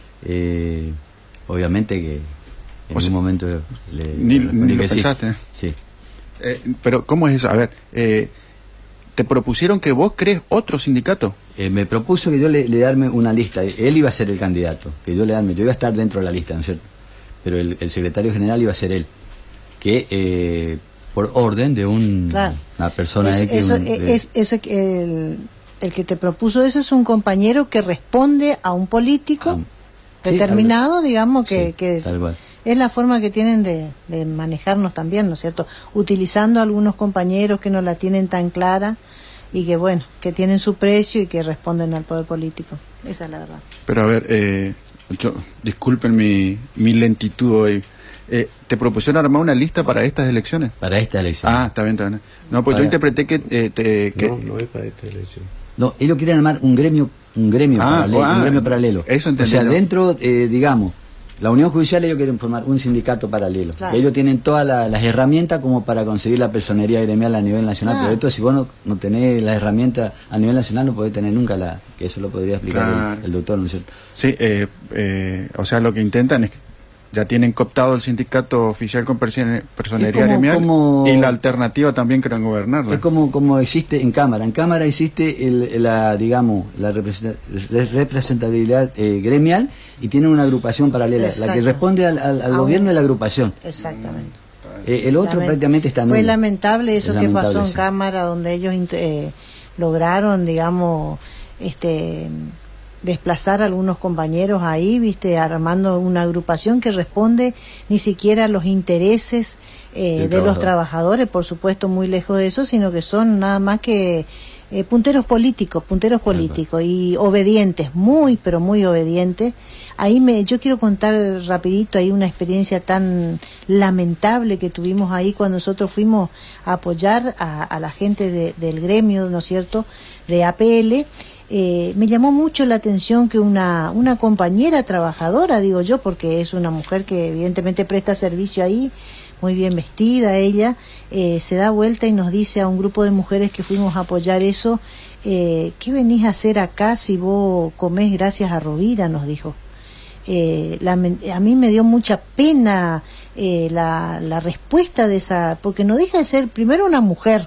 Eh, obviamente que en o sea, un momento le, ni, le ni lo que pensaste. Sí. sí. Eh, pero, ¿cómo es eso? A ver, eh, ¿te propusieron que vos crees otro sindicato? Eh, me propuso que yo le, le arme una lista. Él iba a ser el candidato, que yo le arme, yo iba a estar dentro de la lista, ¿no es cierto? Pero el, el secretario general iba a ser él, que eh, por orden de un, claro. una persona es, X, eso, un, es, es, eso el, el que te propuso eso es un compañero que responde a un político ah, determinado, sí, digamos, que, sí, que es, tal cual. Es la forma que tienen de, de manejarnos también, ¿no es cierto? Utilizando a algunos compañeros que no la tienen tan clara y que, bueno, que tienen su precio y que responden al poder político. Esa es la verdad. Pero a ver, eh, yo, disculpen mi, mi lentitud hoy. Eh, ¿Te propusieron armar una lista para estas elecciones? Para esta elección. Ah, está bien, está bien. No, pues para... yo interpreté que... Eh, te, que... No, no es para esta elección. No, ellos quieren armar un gremio, un gremio ah, paralelo. Ah, un gremio paralelo. Eso entendí. O sea, dentro, eh, digamos, la Unión Judicial, ellos quieren formar un sindicato paralelo. Claro. Ellos tienen todas la, las herramientas como para conseguir la personería gremial a nivel nacional. Claro. Pero esto, si vos no, no tenés las herramientas a nivel nacional, no podés tener nunca la... Que eso lo podría explicar claro. el, el doctor, ¿no es cierto? Sí, eh, eh, o sea, lo que intentan es que ya tienen cooptado el sindicato oficial con personería gremial como, y la alternativa también quieren gobernarla. Es como, como existe en Cámara. En Cámara existe el, la, digamos, la representatividad eh, gremial y tiene una agrupación paralela. Exacto. La que responde al, al, al gobierno es la agrupación. Exactamente. Eh, el otro Lament prácticamente está nulo. Fue lamentable eso es que lamentable, pasó en sí. Cámara, donde ellos eh, lograron, digamos, este... desplazar a algunos compañeros ahí, viste, armando una agrupación que responde ni siquiera a los intereses eh, de trabajador. Los trabajadores, por supuesto muy lejos de eso, sino que son nada más que eh, punteros políticos, punteros políticos y obedientes, muy pero muy obedientes. Ahí me, yo quiero contar rapidito ahí una experiencia tan lamentable que tuvimos ahí cuando nosotros fuimos a apoyar a, a la gente de, del gremio, ¿no es cierto?, de A P L. Eh, me llamó mucho la atención que una, una compañera trabajadora, digo yo, porque es una mujer que evidentemente presta servicio ahí, muy bien vestida ella, eh, se da vuelta y nos dice a un grupo de mujeres que fuimos a apoyar eso, eh, ¿qué venís a hacer acá si vos comés gracias a Rovira?, nos dijo. Eh, la, a mí me dio mucha pena eh, la, la respuesta de esa, porque no deja de ser primero una mujer,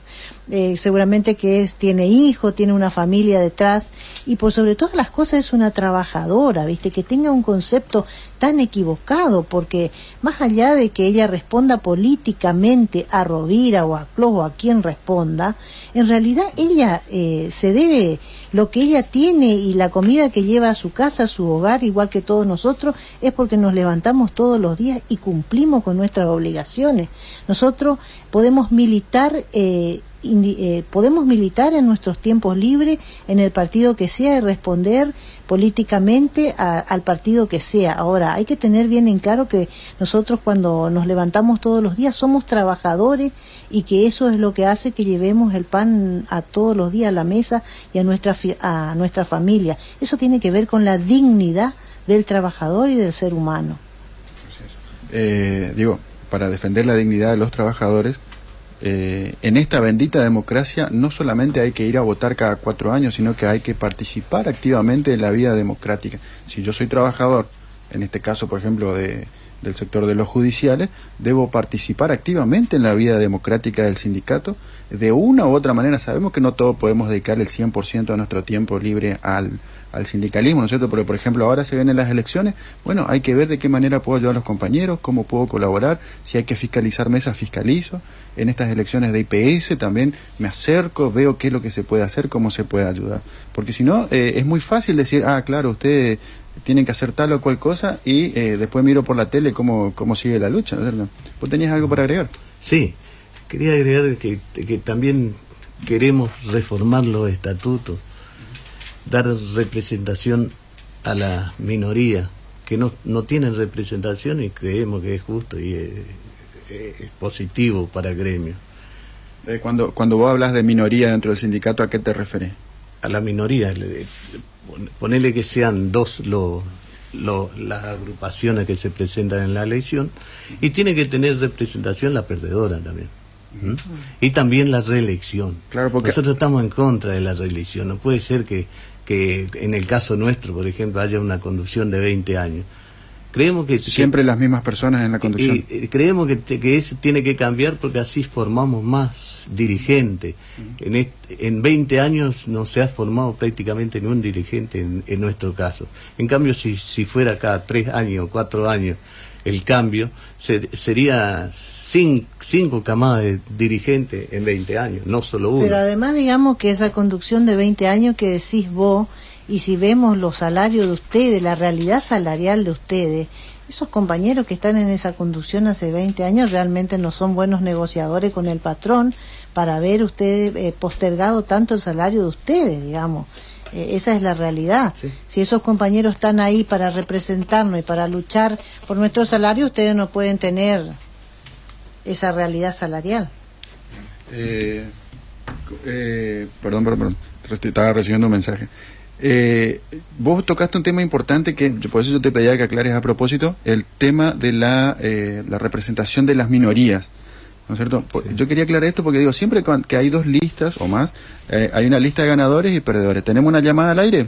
Eh, seguramente que es tiene hijos, tiene una familia detrás y por sobre todas las cosas es una trabajadora, viste, que tenga un concepto tan equivocado, porque más allá de que ella responda políticamente a Rovira o a Clos o a quien responda, en realidad ella eh, se debe lo que ella tiene y la comida que lleva a su casa, a su hogar, igual que todos nosotros, es porque nos levantamos todos los días y cumplimos con nuestras obligaciones. Nosotros podemos militar eh, Indi, eh, podemos militar en nuestros tiempos libres en el partido que sea y responder políticamente a, al partido que sea. Ahora, hay que tener bien en claro que nosotros cuando nos levantamos todos los días somos trabajadores y que eso es lo que hace que llevemos el pan a todos los días a la mesa y a nuestra, a nuestra familia. Eso tiene que ver con la dignidad del trabajador y del ser humano. Eh, digo, para defender la dignidad de los trabajadores, Eh, en esta bendita democracia no solamente hay que ir a votar cada cuatro años, sino que hay que participar activamente en la vida democrática. Si yo soy trabajador, en este caso, por ejemplo, de, del sector de los judiciales, debo participar activamente en la vida democrática del sindicato. De una u otra manera, sabemos que no todos podemos dedicar el cien por ciento de nuestro tiempo libre al, al sindicalismo, ¿no es cierto? Porque, por ejemplo, ahora se vienen las elecciones, bueno, hay que ver de qué manera puedo ayudar a los compañeros, cómo puedo colaborar, si hay que fiscalizar mesas, fiscalizo. En estas elecciones de I P S también me acerco, veo qué es lo que se puede hacer, cómo se puede ayudar. Porque si no, eh, es muy fácil decir, ah, claro, ustedes tienen que hacer tal o cual cosa, y eh, después miro por la tele cómo, cómo sigue la lucha, ¿no es cierto? ¿Vos tenías algo para agregar? Sí, quería agregar que, que también queremos reformar los estatutos, dar representación a la minoría que no, no tienen representación, y creemos que es justo y es, es positivo para el gremio. Eh, cuando, cuando vos hablas de minoría dentro del sindicato, ¿a qué te refieres? A la minoría, ponerle que sean dos lo, lo, las agrupaciones que se presentan en la elección, y tiene que tener representación la perdedora también. ¿Mm? Y también la reelección. Claro, porque nosotros estamos en contra de la reelección. No puede ser que, que en el caso nuestro, por ejemplo, haya una conducción de veinte años. Creemos que siempre que, las mismas personas en la conducción. Y, y creemos que, que eso tiene que cambiar, porque así formamos más dirigentes. Uh-huh. En, este, en veinte años no se ha formado prácticamente ningún dirigente en, en nuestro caso. En cambio, si, si fuera cada tres años o cuatro años el cambio, se, sería cinco, cinco camadas de dirigentes en veinte años, no solo uno. Pero además, digamos que esa conducción de veinte años que decís vos, y si vemos los salarios de ustedes, la realidad salarial de ustedes, esos compañeros que están en esa conducción hace veinte años realmente no son buenos negociadores con el patrón para ver ustedes eh, postergado tanto el salario de ustedes, digamos. Eh, esa es la realidad. Sí. Si esos compañeros están ahí para representarnos y para luchar por nuestro salario, ustedes no pueden tener esa realidad salarial. Eh, eh, perdón, perdón, perdón. Estaba recibiendo un mensaje. Eh, vos tocaste un tema importante que por eso yo te pedía que aclares a propósito, el tema de la, eh, la representación de las minorías, ¿no es cierto? Yo quería aclarar esto porque digo, siempre que hay dos listas o más, eh, hay una lista de ganadores y perdedores. ¿Tenemos una llamada al aire?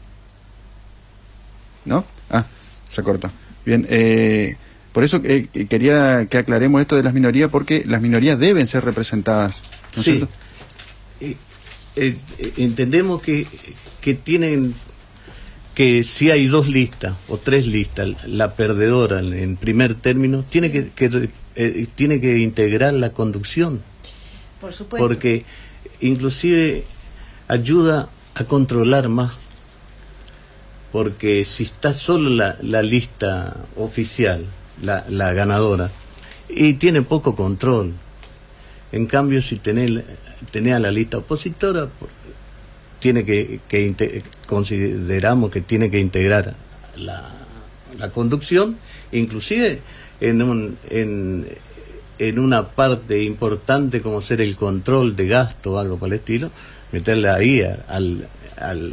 ¿No? Ah, se cortó. Bien, eh, por eso eh, quería que aclaremos esto de las minorías, porque las minorías deben ser representadas, ¿no es sí. cierto? Eh, eh, entendemos que que tienen que si hay dos listas o tres listas, la perdedora en primer término tiene sí. que, que eh, tiene que integrar la conducción. Por supuesto. Porque inclusive ayuda a controlar más, porque si está solo la, la lista oficial, la, la ganadora, y tiene poco control. En cambio, si tenés, tenés a la lista opositora, tiene que, que consideramos que tiene que integrar la, la conducción, inclusive en, un, en, en una parte importante como ser el control de gasto o algo por el estilo, meterle ahí al, al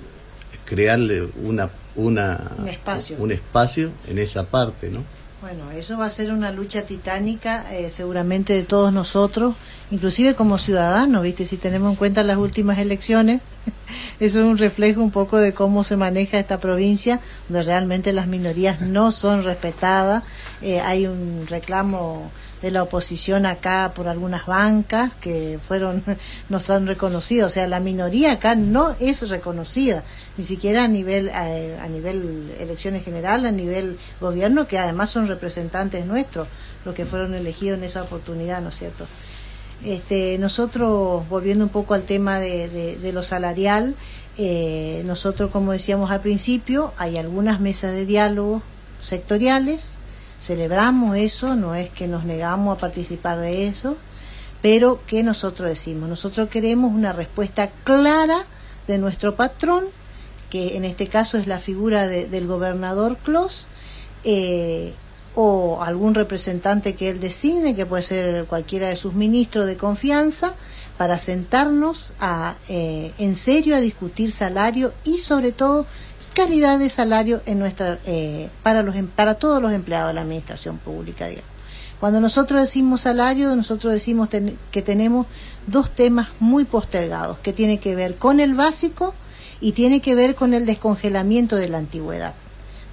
crearle una, una un espacio. un espacio en esa parte, ¿no? Bueno, eso va a ser una lucha titánica, eh, seguramente de todos nosotros, inclusive como ciudadanos, ¿viste? Si tenemos en cuenta las últimas elecciones, eso es un reflejo un poco de cómo se maneja esta provincia, donde realmente las minorías no son respetadas. Eh, hay un reclamo de la oposición acá por algunas bancas que fueron no son reconocidas, o sea, la minoría acá no es reconocida, ni siquiera a nivel eh, a nivel elecciones generales, a nivel gobierno, que además son representantes nuestros los que fueron elegidos en esa oportunidad, ¿no es cierto? Este, nosotros, volviendo un poco al tema de, de, de lo salarial, eh, nosotros, como decíamos al principio, hay algunas mesas de diálogo sectoriales. Celebramos eso, no es que nos negamos a participar de eso, pero ¿qué nosotros decimos? Nosotros queremos una respuesta clara de nuestro patrón, que en este caso es la figura de, del gobernador Clos, eh, o algún representante que él designe, que puede ser cualquiera de sus ministros de confianza, para sentarnos a, eh, en serio a discutir salario y sobre todo calidad de salario en nuestra eh, para los para todos los empleados de la administración pública, digamos. Cuando nosotros decimos salario, nosotros decimos ten, que tenemos dos temas muy postergados, que tiene que ver con el básico y tiene que ver con el descongelamiento de la antigüedad.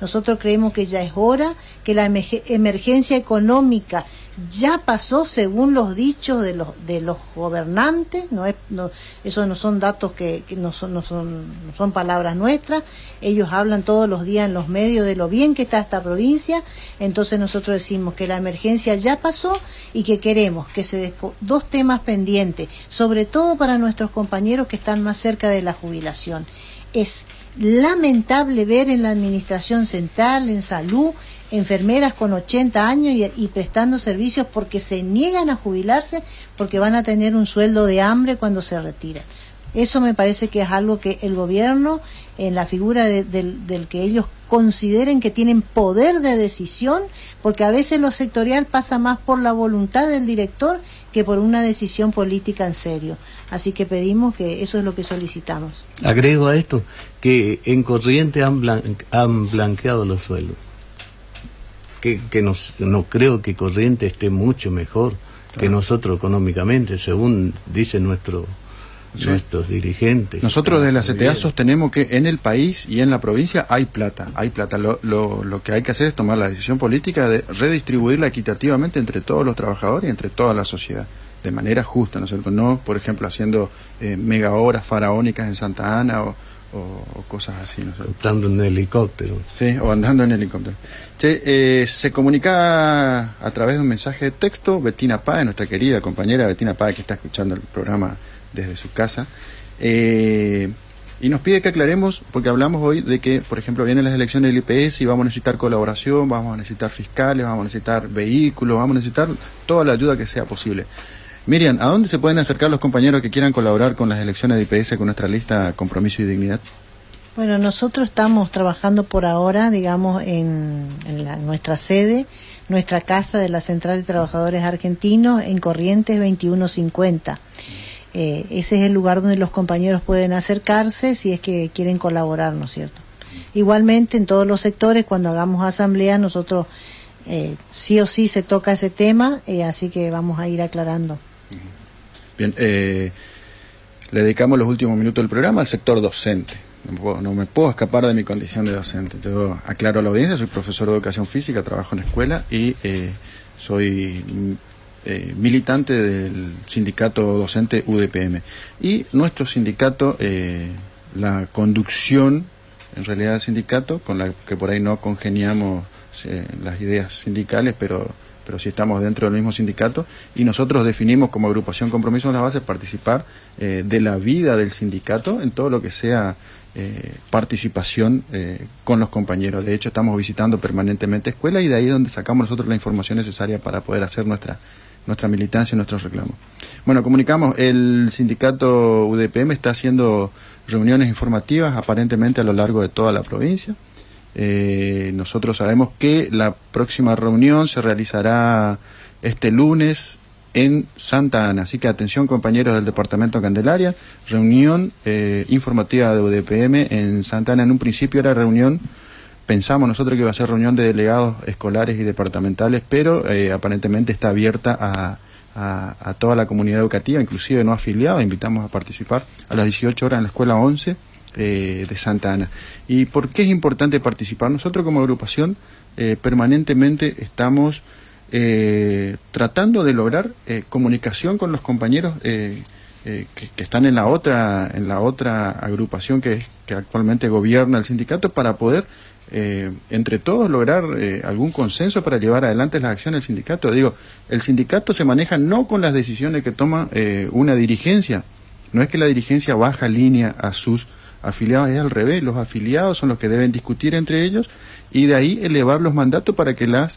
Nosotros creemos que ya es hora, que la emergencia económica ya pasó según los dichos de los de los gobernantes, no es no, eso no son datos que, que no son no son no son palabras nuestras. Ellos hablan todos los días en los medios de lo bien que está esta provincia. Entonces nosotros decimos que la emergencia ya pasó y que queremos que se desco- dos temas pendientes, sobre todo para nuestros compañeros que están más cerca de la jubilación. Es lamentable ver en la administración central, en salud, enfermeras con ochenta años y, y prestando servicios porque se niegan a jubilarse porque van a tener un sueldo de hambre cuando se retiran. Eso me parece que es algo que el gobierno, en la figura de, de, del que ellos consideren que tienen poder de decisión, porque a veces lo sectorial pasa más por la voluntad del director que por una decisión política en serio. Así que pedimos que eso es lo que solicitamos. Agrego a esto que en Corrientes han, blan- han blanqueado los sueldos. Que, que nos, no creo que Corrientes esté mucho mejor claro. que nosotros económicamente, según dicen nuestro, sí. nuestros dirigentes. Nosotros desde la C T A sostenemos que en el país y en la provincia hay plata, hay plata. Lo, lo, lo que hay que hacer es tomar la decisión política de redistribuirla equitativamente entre todos los trabajadores y entre toda la sociedad, de manera justa, ¿no es cierto? No, por ejemplo, haciendo eh, mega obras faraónicas en Santa Ana o O, o cosas así, ¿no? Andando en helicóptero. Sí, o andando en helicóptero. Che, eh, se comunica a través de un mensaje de texto Betina Páez, nuestra querida compañera Betina Páez, que está escuchando el programa desde su casa, eh, y nos pide que aclaremos, porque hablamos hoy de que, por ejemplo, vienen las elecciones del I P S y vamos a necesitar colaboración, vamos a necesitar fiscales, vamos a necesitar vehículos, vamos a necesitar toda la ayuda que sea posible. Miriam, ¿a dónde se pueden acercar los compañeros que quieran colaborar con las elecciones de I P S con nuestra lista Compromiso y Dignidad? Bueno, nosotros estamos trabajando por ahora, digamos, en, en la, nuestra sede, nuestra casa de la Central de Trabajadores Argentinos, en Corrientes veintiuno cincuenta. Eh, ese es el lugar donde los compañeros pueden acercarse si es que quieren colaborar, ¿no es cierto? Igualmente, en todos los sectores, cuando hagamos asamblea, nosotros eh, sí o sí se toca ese tema, eh, así que vamos a ir aclarando. Bien, eh, le dedicamos los últimos minutos del programa al sector docente. No, puedo, no me puedo escapar de mi condición de docente. Yo aclaro a la audiencia, soy profesor de educación física, trabajo en escuela y eh, soy eh, militante del sindicato docente U D P M. Y nuestro sindicato, eh, la conducción, en realidad del sindicato, con la que por ahí no congeniamos eh, las ideas sindicales, pero... pero sí estamos dentro del mismo sindicato, y nosotros definimos como agrupación Compromiso en las Bases participar eh, de la vida del sindicato en todo lo que sea eh, participación eh, con los compañeros. De hecho, estamos visitando permanentemente escuelas y de ahí es donde sacamos nosotros la información necesaria para poder hacer nuestra nuestra militancia y nuestros reclamos. Bueno, comunicamos, el sindicato U D P M está haciendo reuniones informativas aparentemente a lo largo de toda la provincia. Eh, nosotros sabemos que la próxima reunión se realizará este lunes en Santa Ana, así que atención compañeros del departamento Candelaria, reunión eh, informativa de U D P M en Santa Ana. En un principio era reunión, pensamos nosotros que iba a ser reunión de delegados escolares y departamentales, pero eh, aparentemente está abierta a, a, a toda la comunidad educativa, inclusive no afiliados. Invitamos a participar a las dieciocho horas en la escuela once Eh, de Santa Ana. ¿Y por qué es importante participar? Nosotros como agrupación eh, permanentemente estamos eh, tratando de lograr eh, comunicación con los compañeros eh, eh, que, que están en la otra en la otra agrupación que, es, que actualmente gobierna el sindicato, para poder eh, entre todos lograr eh, algún consenso para llevar adelante las acciones del sindicato. Digo, el sindicato se maneja no con las decisiones que toma eh, una dirigencia, no es que la dirigencia baja línea a sus afiliados, es al revés, los afiliados son los que deben discutir entre ellos y de ahí elevar los mandatos para que las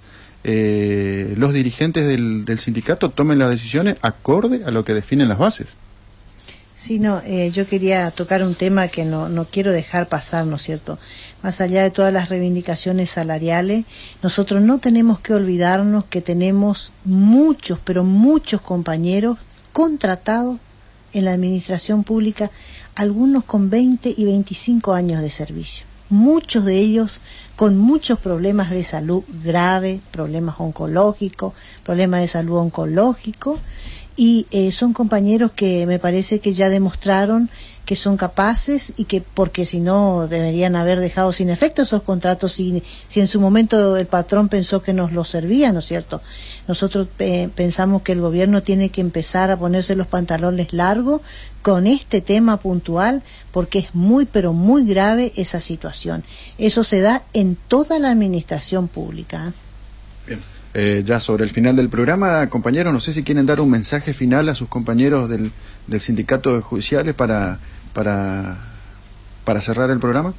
eh, los dirigentes del, del sindicato tomen las decisiones acorde a lo que definen las bases. Sí, no, eh, yo quería tocar un tema que no, no quiero dejar pasar, ¿no es cierto? Más allá de todas las reivindicaciones salariales, nosotros no tenemos que olvidarnos que tenemos muchos, pero muchos compañeros contratados en la administración pública, algunos con veinte y veinticinco años de servicio. Muchos de ellos con muchos problemas de salud grave, problemas oncológicos, problemas de salud oncológico, y eh, son compañeros que me parece que ya demostraron que son capaces y que, porque si no deberían haber dejado sin efecto esos contratos si, si en su momento el patrón pensó que nos los servía, ¿no es cierto? Nosotros eh, pensamos que el gobierno tiene que empezar a ponerse los pantalones largos con este tema puntual, porque es muy pero muy grave esa situación. Eso se da en toda la administración pública. Bien. Eh, ya sobre el final del programa, compañeros, no sé si quieren dar un mensaje final a sus compañeros del, del sindicato de judiciales para, para, para cerrar el programa.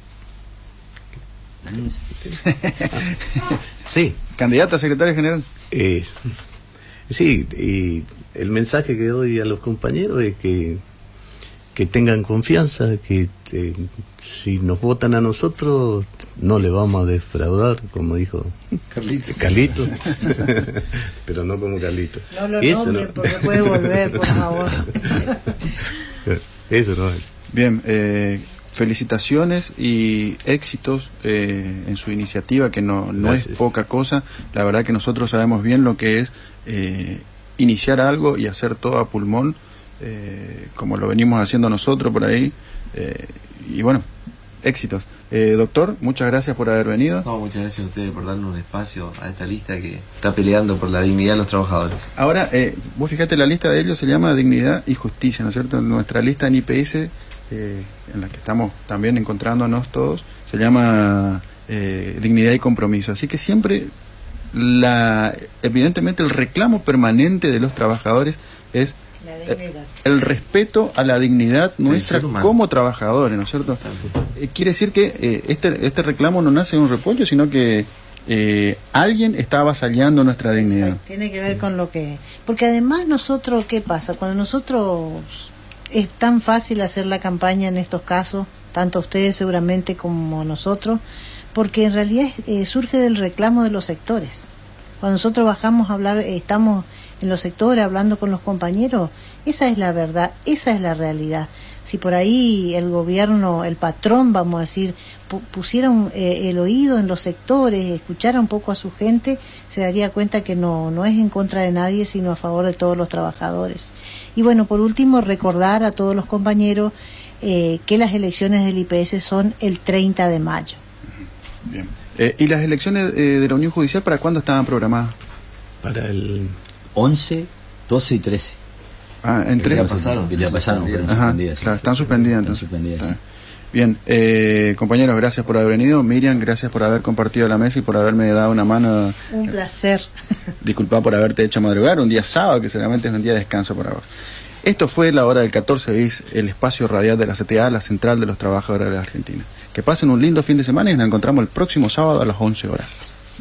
Sí. Candidata a secretaria general. Es, sí, y el mensaje que doy a los compañeros es que, que tengan confianza, que eh, si nos votan a nosotros no le vamos a defraudar, como dijo Carlito. Carlito. Pero no como Carlito. No lo Eso nombre, no. porque puede volver, por favor. Eso no es. Bien, eh, felicitaciones y éxitos eh, en su iniciativa, que no, no es poca cosa. La verdad que nosotros sabemos bien lo que es eh, iniciar algo y hacer todo a pulmón, eh, como lo venimos haciendo nosotros por ahí. Eh, y bueno, éxitos. Eh, doctor, muchas gracias por haber venido. No, muchas gracias a ustedes por darnos un espacio a esta lista que está peleando por la dignidad de los trabajadores. Ahora, eh, vos fíjate, la lista de ellos se llama Dignidad y Justicia, ¿no es cierto? Nuestra lista en I P S, eh, en la que estamos también encontrándonos todos, se llama eh, Dignidad y Compromiso. Así que siempre, la evidentemente, el reclamo permanente de los trabajadores es el respeto a la dignidad nuestra como trabajadores, ¿no es cierto? Eh, quiere decir que eh, este este reclamo no nace de un repollo, sino que eh, alguien está avasallando nuestra dignidad. Exacto. Tiene que ver con lo que... Porque además nosotros, ¿qué pasa? Cuando nosotros... Es tan fácil hacer la campaña en estos casos, tanto ustedes seguramente como nosotros, porque en realidad eh, surge del reclamo de los sectores. Cuando nosotros bajamos a hablar, eh, estamos en los sectores hablando con los compañeros, esa es la verdad, esa es la realidad. Si por ahí el gobierno, el patrón, vamos a decir, pu pusiera un, eh, el oído en los sectores, escuchara un poco a su gente, se daría cuenta que no, no es en contra de nadie, sino a favor de todos los trabajadores. Y bueno, por último, recordar a todos los compañeros eh, que las elecciones del I P S son el treinta de mayo. Bien. Eh, ¿Y las elecciones eh, de la Unión Judicial para cuándo estaban programadas? Para el once, doce y trece. Ah, entre... Ya pasaron. Ya pasaron, pero Ajá, suspendidas. claro, están suspendidas Están entonces. suspendidas, sí. Bien, eh, compañeros, gracias por haber venido. Miriam, gracias por haber compartido la mesa y por haberme dado una mano. Un placer. Disculpa por haberte hecho madrugar, un día sábado, que seguramente es un día de descanso para vos. Esto fue La Hora del catorce bis, el espacio radial de la C T A, la Central de los Trabajadores de la Argentina. Que pasen un lindo fin de semana y nos encontramos el próximo sábado a las once horas.